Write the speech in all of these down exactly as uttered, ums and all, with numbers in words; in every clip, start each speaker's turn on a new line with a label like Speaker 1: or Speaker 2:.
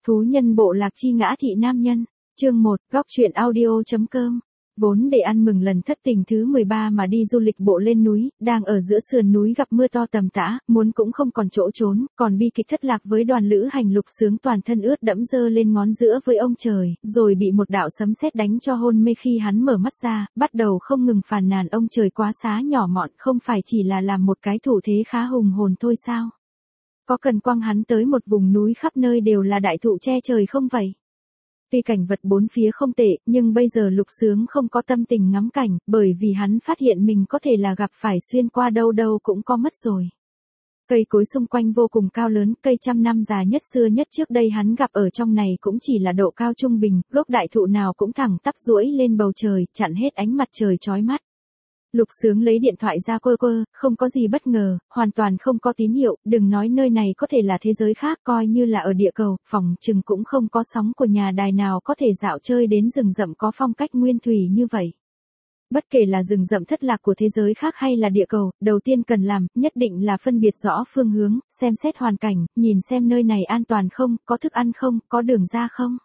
Speaker 1: Thú nhân bộ lạc chi ngã thị nam nhân. Chương một, góc truyện audio.com. Vốn để ăn mừng lần thất tình thứ mười ba mà đi du lịch bộ lên núi, đang ở giữa sườn núi gặp mưa to tầm tã, muốn cũng không còn chỗ trốn, còn bi kịch thất lạc với đoàn lữ hành Lục Sướng toàn thân ướt đẫm dơ lên ngón giữa với ông trời, rồi bị một đạo sấm sét đánh cho hôn mê khi hắn mở mắt ra, bắt đầu không ngừng phàn nàn ông trời quá xá nhỏ mọn, không phải chỉ là làm một cái thủ thế khá hùng hồn thôi sao? Có cần quăng hắn tới một vùng núi khắp nơi đều là đại thụ che trời không vậy? Tuy cảnh vật bốn phía không tệ, nhưng bây giờ Lục Sướng không có tâm tình ngắm cảnh, bởi vì hắn phát hiện mình có thể là gặp phải xuyên qua đâu đâu cũng có mất rồi. Cây cối xung quanh vô cùng cao lớn, cây trăm năm già nhất xưa nhất trước đây hắn gặp ở trong này cũng chỉ là độ cao trung bình, gốc đại thụ nào cũng thẳng tắp duỗi lên bầu trời, chặn hết ánh mặt trời chói mắt. Lục Sướng lấy điện thoại ra quơ quơ, không có gì bất ngờ, hoàn toàn không có tín hiệu, đừng nói nơi này có thể là thế giới khác, coi như là ở địa cầu, phòng chừng cũng không có sóng của nhà đài nào có thể dạo chơi đến rừng rậm có phong cách nguyên thủy như vậy. Bất kể là rừng rậm thất lạc của thế giới khác hay là địa cầu, đầu tiên cần làm, nhất định là phân biệt rõ phương hướng, xem xét hoàn cảnh, nhìn xem nơi này an toàn không, có thức ăn không, có đường ra không.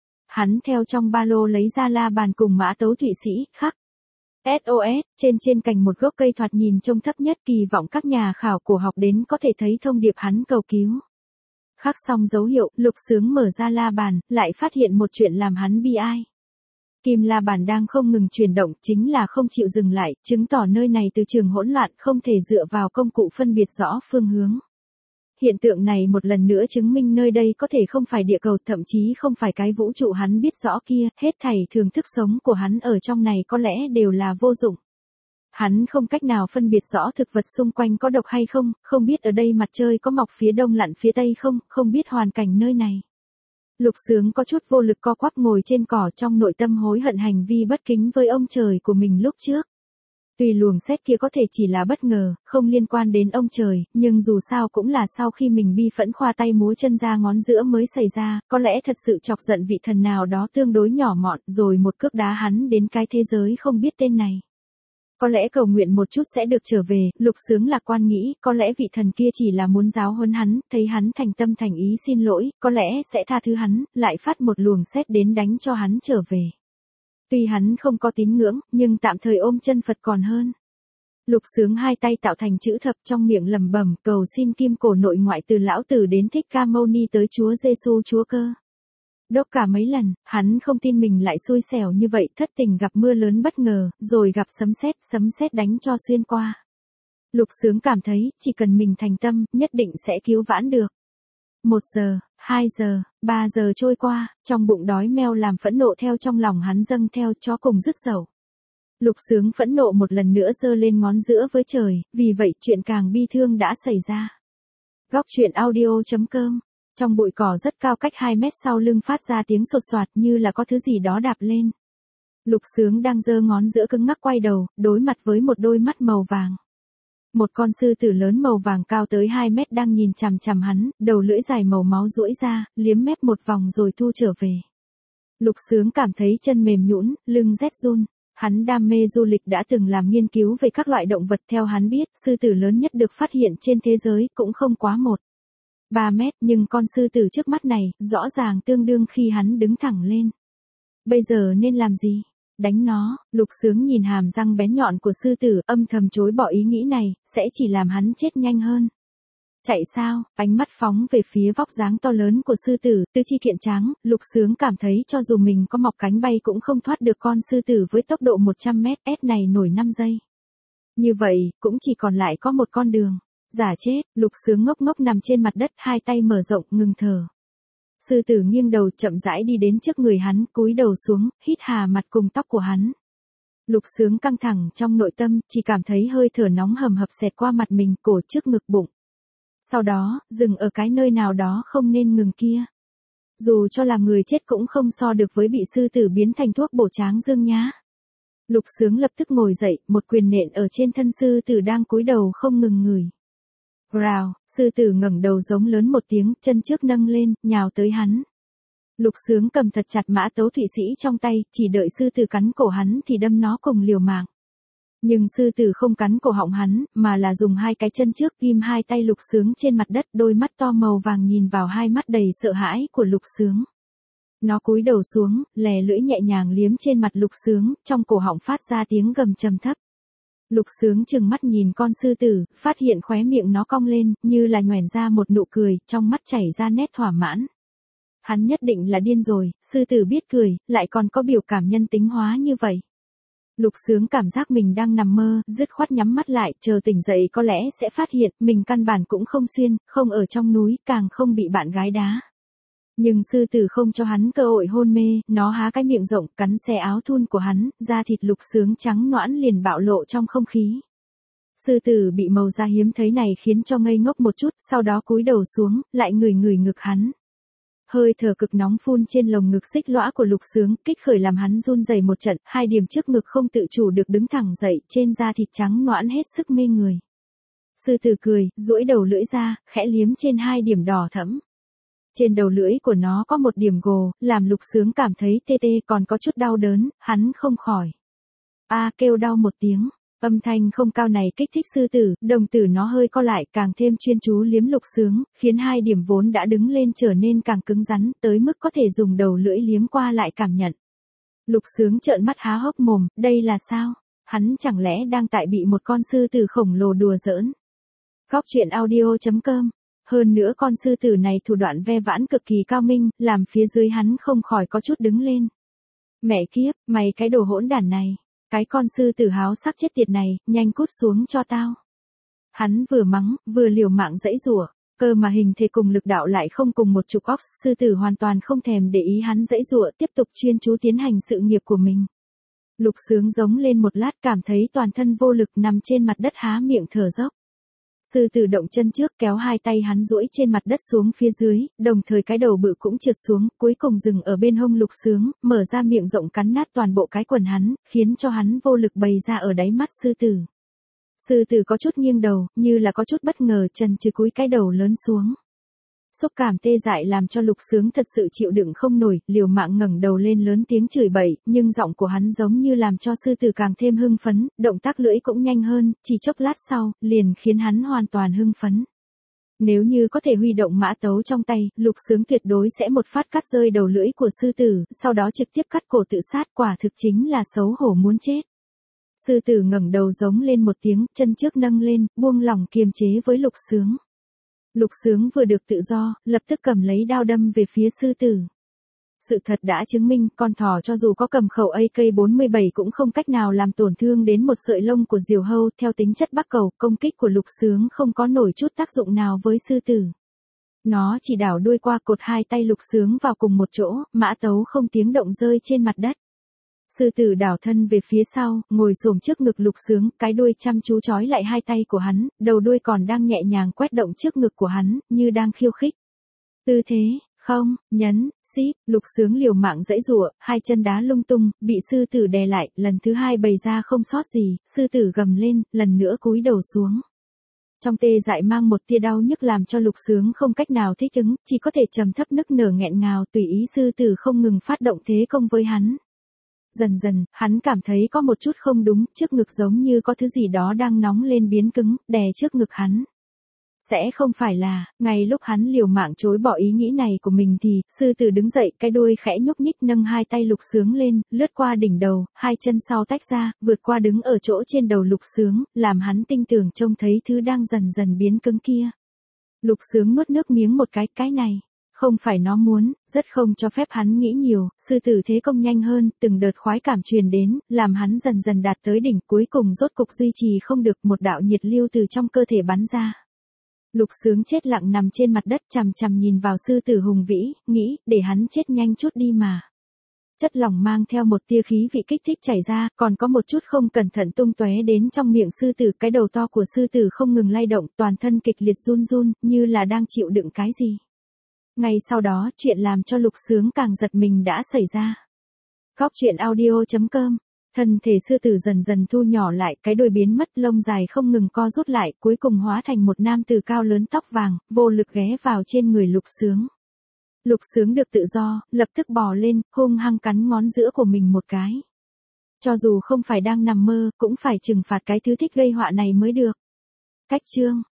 Speaker 1: Hắn theo trong ba lô lấy ra la bàn cùng mã tấu Thụy Sĩ, khắc. ét ô ét, trên trên cành một gốc cây thoạt nhìn trông thấp nhất, kỳ vọng các nhà khảo cổ học đến có thể thấy thông điệp hắn cầu cứu. Khắc xong dấu hiệu, Lục Sướng mở ra la bàn, lại phát hiện một chuyện làm hắn bi ai. Kim la bàn đang không ngừng chuyển động, chính là không chịu dừng lại, chứng tỏ nơi này từ trường hỗn loạn, không thể dựa vào công cụ phân biệt rõ phương hướng. Hiện tượng này một lần nữa chứng minh nơi đây có thể không phải địa cầu, thậm chí không phải cái vũ trụ hắn biết rõ kia, hết thảy thường thức sống của hắn ở trong này có lẽ đều là vô dụng. Hắn không cách nào phân biệt rõ thực vật xung quanh có độc hay không, không biết ở đây mặt trời có mọc phía đông lặn phía tây không, không biết hoàn cảnh nơi này. Lục Sướng có chút vô lực co quắp ngồi trên cỏ, trong nội tâm hối hận hành vi bất kính với ông trời của mình lúc trước. Tuy luồng xét kia có thể chỉ là bất ngờ, không liên quan đến ông trời, nhưng dù sao cũng là sau khi mình bi phẫn khoa tay múa chân ra ngón giữa mới xảy ra, có lẽ thật sự chọc giận vị thần nào đó tương đối nhỏ mọn, rồi một cước đá hắn đến cái thế giới không biết tên này. Có lẽ cầu nguyện một chút sẽ được trở về, Lục Sướng lạc quan nghĩ, có lẽ vị thần kia chỉ là muốn giáo huấn hắn, thấy hắn thành tâm thành ý xin lỗi, có lẽ sẽ tha thứ hắn, lại phát một luồng xét đến đánh cho hắn trở về. Tuy hắn không có tín ngưỡng, nhưng tạm thời ôm chân Phật còn hơn. Lục Sướng hai tay tạo thành chữ thập, trong miệng lẩm bẩm cầu xin kim cổ nội ngoại từ lão tử đến Thích Ca Mâu Ni tới Chúa Giêsu Chúa Cơ. Đốc cả mấy lần, hắn không tin mình lại xui xẻo như vậy, thất tình gặp mưa lớn bất ngờ, rồi gặp sấm sét, sấm sét đánh cho xuyên qua. Lục Sướng cảm thấy, chỉ cần mình thành tâm, nhất định sẽ cứu vãn được. Một giờ, hai giờ, ba giờ trôi qua, trong bụng đói meo làm phẫn nộ theo trong lòng hắn dâng theo, chó cùng dứt dẩu. Lục Sướng phẫn nộ một lần nữa giơ lên ngón giữa với trời, vì vậy chuyện càng bi thương đã xảy ra. Góc truyện audio.com. Trong bụi cỏ rất cao cách hai mét sau lưng phát ra tiếng sột soạt như là có thứ gì đó đạp lên. Lục Sướng đang giơ ngón giữa cứng ngắc quay đầu, đối mặt với một đôi mắt màu vàng. Một con sư tử lớn màu vàng cao tới hai mét đang nhìn chằm chằm hắn, đầu lưỡi dài màu máu duỗi ra, liếm mép một vòng rồi thu trở về. Lục Sướng cảm thấy chân mềm nhũn, lưng rét run. Hắn đam mê du lịch đã từng làm nghiên cứu về các loại động vật, theo hắn biết, sư tử lớn nhất được phát hiện trên thế giới cũng không quá một ba mét, nhưng con sư tử trước mắt này, rõ ràng tương đương khi hắn đứng thẳng lên. Bây giờ nên làm gì? Đánh nó. Lục Sướng nhìn hàm răng bén nhọn của sư tử, âm thầm chối bỏ ý nghĩ này, sẽ chỉ làm hắn chết nhanh hơn. Chạy sao? Ánh mắt phóng về phía vóc dáng to lớn của sư tử, tứ chi kiện tráng, Lục Sướng cảm thấy cho dù mình có mọc cánh bay cũng không thoát được con sư tử với tốc độ một trăm mét, ép này nổi năm giây. Như vậy, cũng chỉ còn lại có một con đường. Giả chết, Lục Sướng ngốc ngốc nằm trên mặt đất, hai tay mở rộng, ngừng thở. Sư tử nghiêng đầu chậm rãi đi đến trước người hắn, cúi đầu xuống, hít hà mặt cùng tóc của hắn. Lục Sướng căng thẳng trong nội tâm, chỉ cảm thấy hơi thở nóng hầm hập xẹt qua mặt mình, cổ trước ngực bụng. Sau đó, dừng ở cái nơi nào đó không nên ngừng kia. Dù cho làm người chết cũng không so được với bị sư tử biến thành thuốc bổ tráng dương nhá. Lục Sướng lập tức ngồi dậy, một quyền nện ở trên thân sư tử đang cúi đầu không ngừng ngửi. Rào, sư tử ngẩng đầu giống lớn một tiếng, chân trước nâng lên, nhào tới hắn. Lục Sướng cầm thật chặt mã tấu Thụy Sĩ trong tay, chỉ đợi sư tử cắn cổ hắn thì đâm nó cùng liều mạng. Nhưng sư tử không cắn cổ họng hắn, mà là dùng hai cái chân trước ghim hai tay Lục Sướng trên mặt đất, đôi mắt to màu vàng nhìn vào hai mắt đầy sợ hãi của Lục Sướng. Nó cúi đầu xuống, lè lưỡi nhẹ nhàng liếm trên mặt Lục Sướng, trong cổ họng phát ra tiếng gầm trầm thấp. Lục Sướng trừng mắt nhìn con sư tử, phát hiện khóe miệng nó cong lên, như là nhoẻn ra một nụ cười, trong mắt chảy ra nét thỏa mãn. Hắn nhất định là điên rồi, sư tử biết cười, lại còn có biểu cảm nhân tính hóa như vậy. Lục Sướng cảm giác mình đang nằm mơ, dứt khoát nhắm mắt lại, chờ tỉnh dậy có lẽ sẽ phát hiện, mình căn bản cũng không xuyên, không ở trong núi, càng không bị bạn gái đá. Nhưng sư tử không cho hắn cơ hội hôn mê, nó há cái miệng rộng, cắn xé áo thun của hắn, da thịt Lục Sướng trắng nõn liền bạo lộ trong không khí. Sư tử bị màu da hiếm thấy này khiến cho ngây ngốc một chút, sau đó cúi đầu xuống, lại ngửi ngửi ngực hắn. Hơi thở cực nóng phun trên lồng ngực xích lõa của Lục Sướng, kích khởi làm hắn run rẩy một trận, hai điểm trước ngực không tự chủ được đứng thẳng dậy, trên da thịt trắng nõn hết sức mê người. Sư tử cười, duỗi đầu lưỡi ra, khẽ liếm trên hai điểm đỏ thẫm. Trên đầu lưỡi của nó có một điểm gồ, làm Lục Sướng cảm thấy tê tê còn có chút đau đớn, hắn không khỏi. A à, kêu đau một tiếng. Âm thanh không cao này kích thích sư tử, đồng tử nó hơi co lại, càng thêm chuyên chú liếm Lục Sướng, khiến hai điểm vốn đã đứng lên trở nên càng cứng rắn, tới mức có thể dùng đầu lưỡi liếm qua lại cảm nhận. Lục Sướng trợn mắt há hốc mồm, đây là sao? Hắn chẳng lẽ đang tại bị một con sư tử khổng lồ đùa giỡn? Góc truyện audio chấm com. Hơn nữa con sư tử này thủ đoạn ve vãn cực kỳ cao minh, làm phía dưới hắn không khỏi có chút đứng lên. Mẹ kiếp, mày cái đồ hỗn đản này. Cái con sư tử háo sắc chết tiệt này, nhanh cút xuống cho tao. Hắn vừa mắng, vừa liều mạng giãy giụa, cơ mà hình thể cùng lực đạo lại không cùng một chục óc, sư tử hoàn toàn không thèm để ý hắn giãy giụa, tiếp tục chuyên chú tiến hành sự nghiệp của mình. Lục Sướng giống lên một lát, cảm thấy toàn thân vô lực, nằm trên mặt đất há miệng thở dốc. Sư tử động chân trước kéo hai tay hắn duỗi trên mặt đất xuống phía dưới, đồng thời cái đầu bự cũng trượt xuống, cuối cùng dừng ở bên hông Lục Sướng, mở ra miệng rộng cắn nát toàn bộ cái quần hắn, khiến cho hắn vô lực bày ra ở đáy mắt sư tử. Sư tử có chút nghiêng đầu, như là có chút bất ngờ, chần chừ cúi cái đầu lớn xuống. Xúc cảm tê dại làm cho Lục Sướng thật sự chịu đựng không nổi, liều mạng ngẩng đầu lên lớn tiếng chửi bậy, nhưng giọng của hắn giống như làm cho sư tử càng thêm hưng phấn, động tác lưỡi cũng nhanh hơn, chỉ chốc lát sau, liền khiến hắn hoàn toàn hưng phấn. Nếu như có thể huy động mã tấu trong tay, Lục Sướng tuyệt đối sẽ một phát cắt rơi đầu lưỡi của sư tử, sau đó trực tiếp cắt cổ tự sát, quả thực chính là xấu hổ muốn chết. Sư tử ngẩng đầu giống lên một tiếng, chân trước nâng lên, buông lỏng kiềm chế với Lục Sướng. Lục Sướng vừa được tự do, lập tức cầm lấy đao đâm về phía sư tử. Sự thật đã chứng minh, con thỏ cho dù có cầm khẩu A K bốn mươi bảy cũng không cách nào làm tổn thương đến một sợi lông của diều hâu, theo tính chất bắc cầu, công kích của Lục Sướng không có nổi chút tác dụng nào với sư tử. Nó chỉ đảo đuôi qua cột hai tay Lục Sướng vào cùng một chỗ, mã tấu không tiếng động rơi trên mặt đất. Sư tử đảo thân về phía sau, ngồi xổm trước ngực Lục Sướng, cái đuôi chăm chú trói lại hai tay của hắn, đầu đuôi còn đang nhẹ nhàng quét động trước ngực của hắn, như đang khiêu khích. Tư thế, không, nhấn, xíp, Lục Sướng liều mạng giãy giụa, hai chân đá lung tung, bị sư tử đè lại, lần thứ hai bày ra không sót gì, sư tử gầm lên, lần nữa cúi đầu xuống. Trong tê dại mang một tia đau nhức làm cho Lục Sướng không cách nào thích ứng, chỉ có thể trầm thấp nức nở nghẹn ngào, tùy ý sư tử không ngừng phát động thế công với hắn. Dần dần, hắn cảm thấy có một chút không đúng, trước ngực giống như có thứ gì đó đang nóng lên biến cứng, đè trước ngực hắn. Sẽ không phải là, ngay lúc hắn liều mạng chối bỏ ý nghĩ này của mình thì, sư tử đứng dậy, cái đuôi khẽ nhúc nhích nâng hai tay Lục Sướng lên, lướt qua đỉnh đầu, hai chân sau tách ra, vượt qua đứng ở chỗ trên đầu Lục Sướng, làm hắn tinh tường trông thấy thứ đang dần dần biến cứng kia. Lục Sướng nuốt nước miếng một cái, cái này. Không phải nó muốn, rất không cho phép hắn nghĩ nhiều, sư tử thế công nhanh hơn, từng đợt khoái cảm truyền đến, làm hắn dần dần đạt tới đỉnh, cuối cùng rốt cục duy trì không được, một đạo nhiệt lưu từ trong cơ thể bắn ra. Lục Sướng chết lặng nằm trên mặt đất chằm chằm nhìn vào sư tử hùng vĩ, nghĩ, để hắn chết nhanh chút đi mà. Chất lỏng mang theo một tia khí vị kích thích chảy ra, còn có một chút không cẩn thận tung tóe đến trong miệng sư tử, cái đầu to của sư tử không ngừng lay động, toàn thân kịch liệt run run, như là đang chịu đựng cái gì. Ngay sau đó, chuyện làm cho Lục Sướng càng giật mình đã xảy ra. Góc truyện audio chấm com. Thân thể sư tử dần dần thu nhỏ lại, cái đuôi biến mất, lông dài không ngừng co rút lại, cuối cùng hóa thành một nam tử cao lớn tóc vàng, vô lực ghé vào trên người Lục Sướng. Lục Sướng được tự do, lập tức bò lên, hung hăng cắn ngón giữa của mình một cái. Cho dù không phải đang nằm mơ, cũng phải trừng phạt cái thứ thích gây họa này mới được. Cách chương